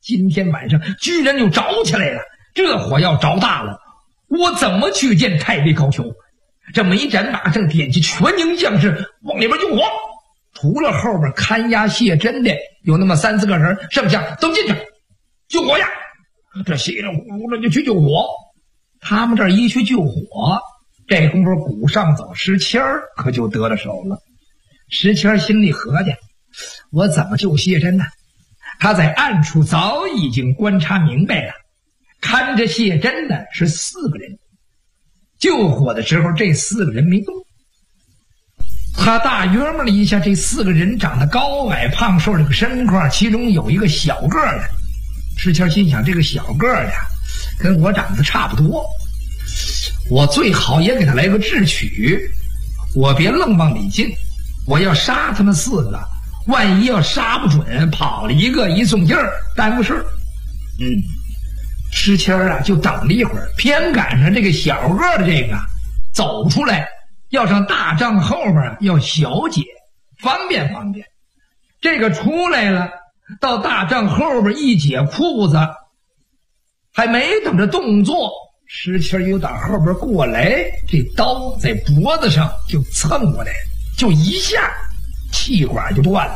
今天晚上居然又着起来了，这火要着大了，我怎么去见太尉高俅？这没斩马正点起，全营将士往里边救火。除了后边看押谢珍的有那么3-4个人，剩下都进去救火呀。这稀里糊涂的就去救火。他们这儿一去救火，这功夫谷上走石谦可就得了手了。石谦心里合计，我怎么救谢珍呢？他在暗处早已经观察明白了，看着谢珍的是4个人，救火的时候这4个人没动。他大约摸了一下，这4个人长得高矮胖瘦这个身况，其中有一个小个的。石谦心想，这个小个的跟我长得差不多，我最好也给他来个智取，我别愣往里进，我要杀他们4个，万一要杀不准，跑了一个一送劲儿，耽误事儿。石谦就等了一会儿，偏赶上这个小个的这个走出来，要上大帐后边要小解，方便方便。这个出来了，到大帐后边一解裤子，还没等着动作，石谦又打后边过来，这刀在脖子上就蹭过来，就一下气管就断了。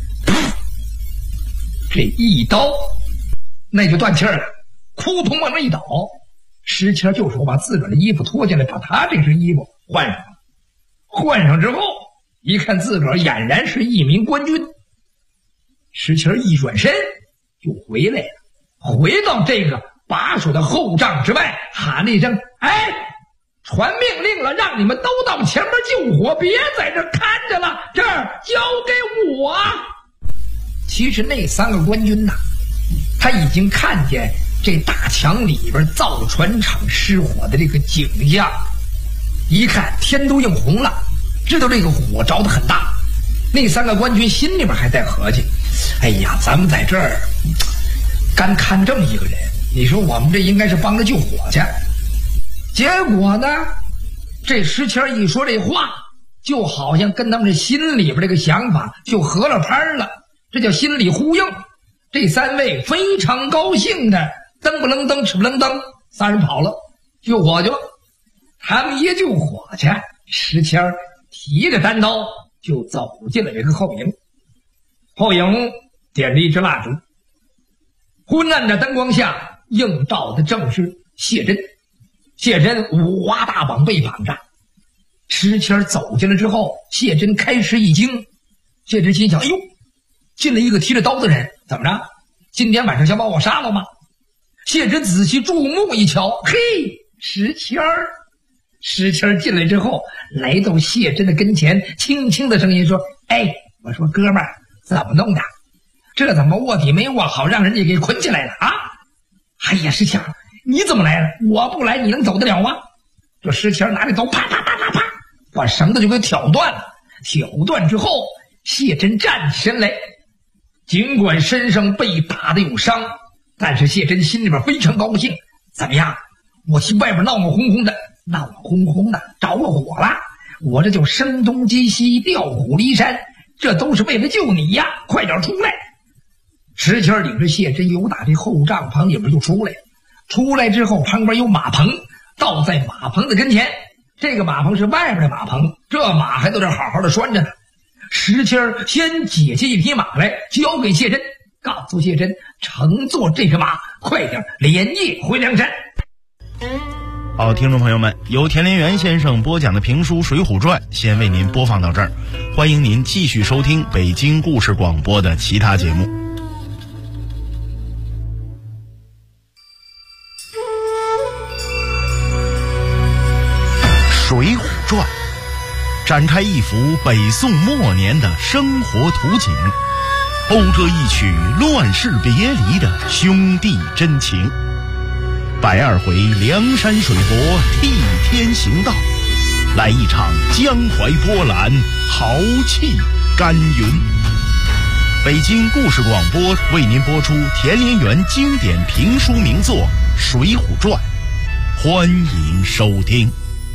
这一刀那就断气了，扑通往那一倒。石谦就说把自个儿的衣服脱下来，把他这身衣服换上了。换上之后一看自个儿俨然是一名官军，石谦一转身就回来了，回到这个把守的后帐之外，喊了一声：“哎，传命令了，让你们都到前面救火，别在这看着了，这儿交给我。”其实那3个官军他已经看见这大墙里边造船厂失火的这个景象，一看天都映红了，知道这个火着得很大。那3个官军心里边还在合计，哎呀，咱们在这儿干看这么一个人，你说我们这应该是帮着救火去。结果呢，这石谦一说这话，就好像跟他们这心里边这个想法就合了拍了，这叫心理呼应。这3位非常高兴的噔不楞噔哧不楞噔，3人跑了救火去了。他们一救火去，石谦提着单刀就走进了这个后营。后营点了一支蜡烛，昏暗的灯光下映照的正是谢珍。谢珍五花大绑被绑着，石谦走进来之后，谢珍开始一惊。谢珍心想，哎呦，进来一个提着刀的人，怎么着？今天晚上想把我杀了吗？谢珍仔细注目一瞧，嘿，石谦儿。石谦进来之后，来到谢珍的跟前，轻轻的声音说：“哎，我说哥们儿，怎么弄的？这怎么卧底没卧好，让人家给捆起来了啊？”哎呀，石谦，你怎么来了？我不来，你能走得了吗？这石谦拿着刀，啪啪啪啪啪，把绳子就给挑断了。挑断之后，谢珍站起身来，尽管身上被打的有伤，但是谢珍心里边非常高兴。怎么样？我去外边闹哄哄的，着了火了，我这就声东击西，调虎离山，这都是为了救你呀！快点出来！石谦领着谢珍由打这后帐棚里边就出来了。出来之后，旁边有马棚，倒在马棚的跟前。这个马棚是外边的马棚，这马还都在好好的拴着呢。石谦先解下一匹马来，交给谢珍，告诉谢珍乘坐这匹马，快点连夜回梁山。 好，听众朋友们，由田连元先生播讲的评书《水浒传》先为您播放到这儿，欢迎您继续收听北京故事广播的其他节目。《水浒传》展开一幅北宋末年的生活图景，讴歌一曲乱世别离的兄弟真情。102回梁山水泊替天行道，来一场江淮波澜，豪气干云。北京故事广播为您播出田连元经典评书名作《水浒传》，欢迎收听。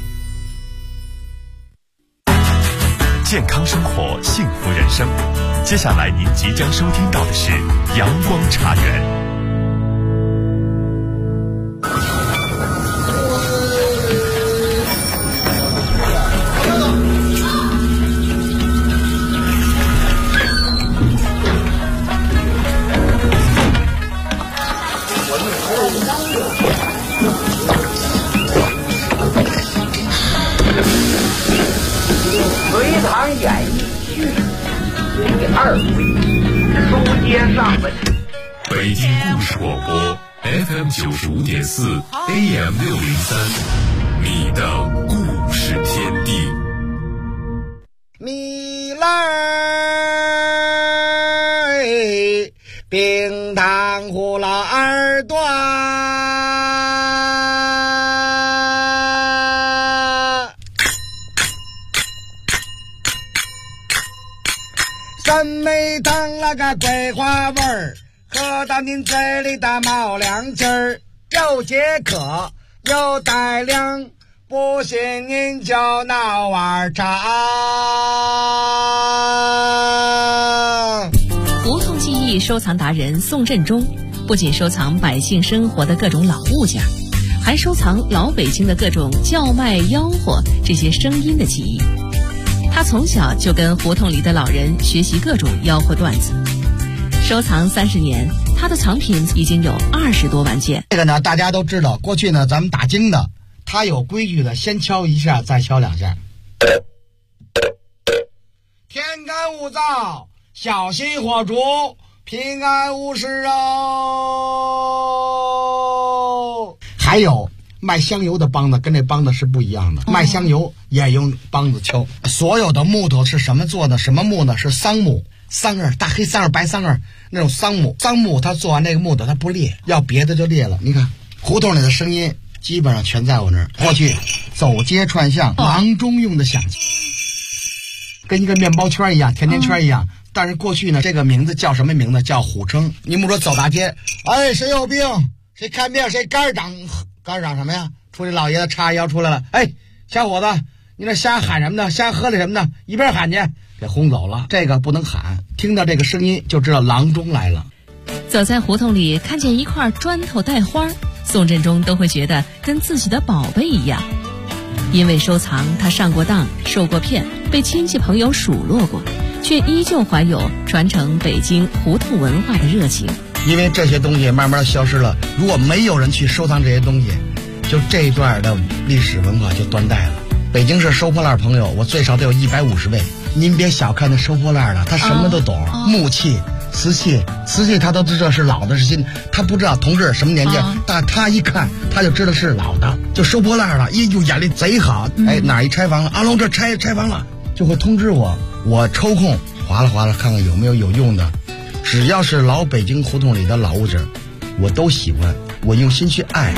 健康生活，幸福人生。接下来您即将收听到的是阳光茶园。 2书接上文。 北京故事广播 FM 95.4 AM 603，你的故事天地。 米来冰糖葫芦耳朵，酸梅汤那个桂花味儿，喝到您嘴里的冒凉劲儿，又解渴又带凉，不信您就闹碗茶。 胡同记忆收藏达人宋振中不仅收藏百姓生活的各种老物件，还收藏老北京的各种叫卖吆喝这些声音的记忆。他从小就跟胡同里的老人学习各种吆喝段子，收藏30年，他的藏品已经有20多万件。 这个呢，大家都知道，过去呢，咱们打更的，他有规矩的，先敲一下，再敲2下。天干物燥，小心火烛，平安无事哦。还有卖香油的梆子跟这梆子是不一样的，卖香油也用梆子敲。所有的木头是什么做的？什么木呢？是桑木，桑叶，大黑桑叶、白桑叶那种桑木。桑木它做完这个木头它不裂，要别的就裂了。你看胡同里的声音基本上全在我那儿。过去走街串巷，郎中用的响器，跟一个面包圈一样，甜甜圈一样。但是过去呢，这个名字叫什么名字？叫虎称。你们说走大街，哎，谁有病？谁看病？谁肝长？肝长什么呀？出去老爷子叉腰出来了，哎，小伙子，你那瞎喊什么呢？瞎喝的什么呢？一边喊去，给轰走了。这个不能喊，听到这个声音就知道郎中来了。 走在胡同里，看见一块砖头带花，宋振中都会觉得跟自己的宝贝一样。因为收藏，他上过当，受过骗，被亲戚朋友数落过，却依旧怀有传承北京胡同文化的热情。 因为这些东西慢慢消失了，如果没有人去收藏这些东西，就这一段的历史文化就断代了。北京市收破烂朋友，我最少得有150位。您别小看那收破烂的，他什么都懂，木器、瓷器他都知道是老的是新的，他不知道同志什么年纪，但他一看他就知道是老的，就收破烂了，哟，眼力贼好。哎，哪一拆房了？阿龙这拆房了，就会通知我，我抽空划拉看看有没有用的。只要是老北京胡同里的老物件，我都喜欢，我用心去爱。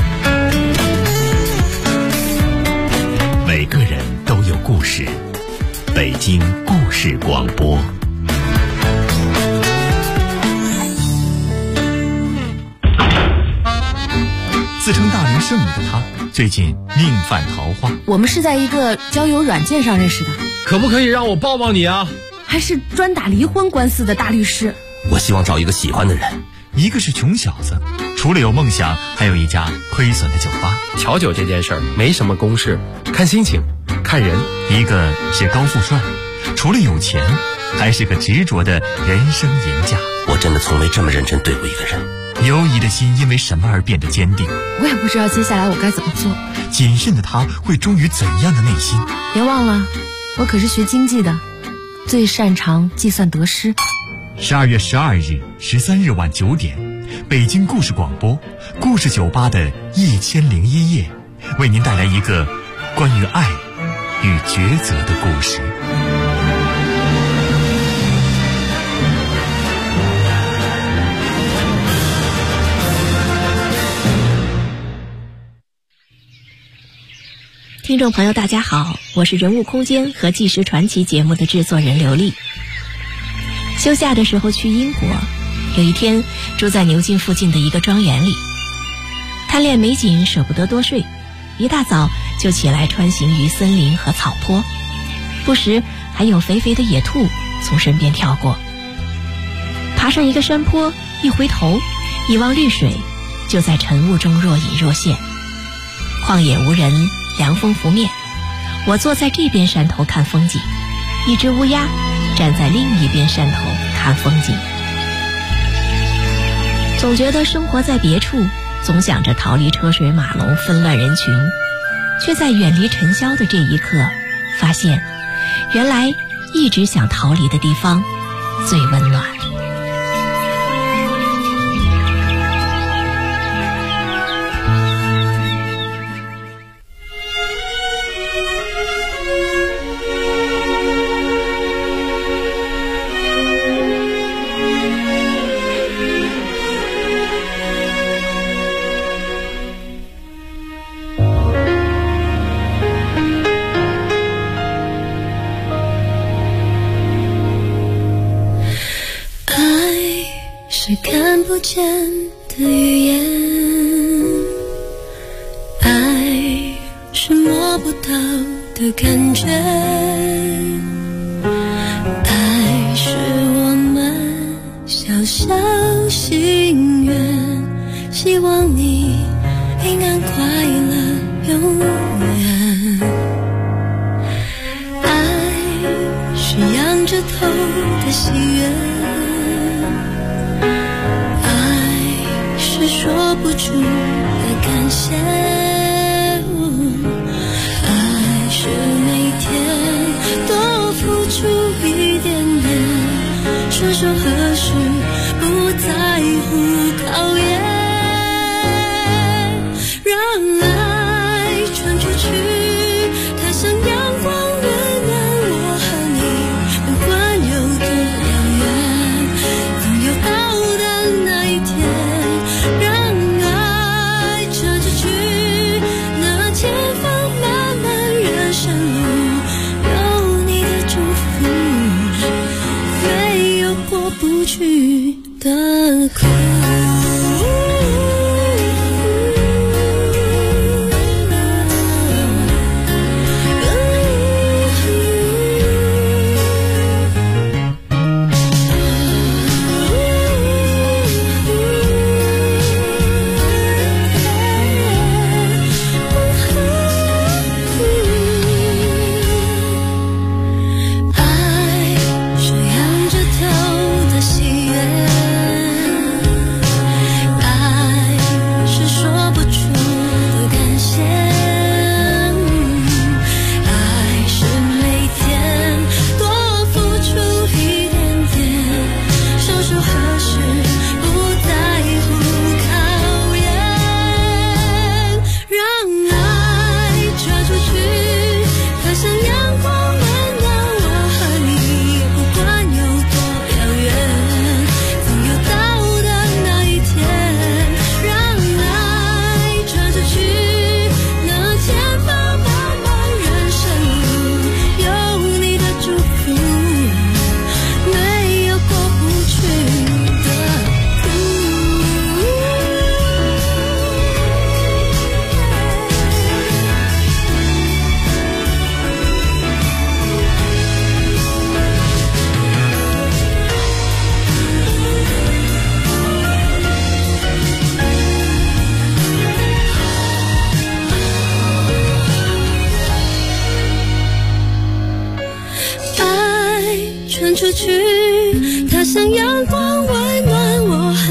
每个人都有故事，北京故事广播。自称大龄剩女的她，最近命犯桃花。 我们是在一个交友软件上认识的。 可不可以让我抱抱你啊？ 还是专打离婚官司的大律师。 我希望找一个喜欢的人。 一个是穷小子，除了有梦想，还有一家亏损的酒吧。 调酒这件事儿没什么公式，看心情，看人。 一个是高富帅，除了有钱，还是个执着的人生赢家。 我真的从没这么认真对过一个人。 犹疑的心因为什么而变得坚定？ 我也不知道接下来我该怎么做。 谨慎的他会忠于怎样的内心？ 别忘了，我可是学经济的，最擅长计算得失。 12月12日、13日晚9点，北京故事广播故事酒吧的1001夜，为您带来一个关于爱与抉择的故事。 听众朋友大家好，我是人物空间和纪实传奇节目的制作人刘丽。休假的时候去英国，有一天住在牛津附近的一个庄园里，贪恋美景舍不得多睡，一大早就起来穿行于森林和草坡，不时还有肥肥的野兔从身边跳过。爬上一个山坡，一回头一望绿水，就在晨雾中若隐若现。旷野无人，凉风拂面，我坐在这边山头看风景，一只乌鸦站在另一边山头看风景。总觉得生活在别处，总想着逃离车水马龙纷乱人群，却在远离尘嚣的这一刻，发现原来一直想逃离的地方最温暖。 是看不见的语言，爱是摸不到的感觉，爱是我们小小心愿，希望你平安快乐永远。爱是仰着头的喜悦，是说不出的感谢，爱是每天多付出一点点，说说何时不在乎考验，让爱传出去，它像阳光温暖我和你，不管有多遥远，总有到达那一天。不去的苦，出去，它像阳光温暖我和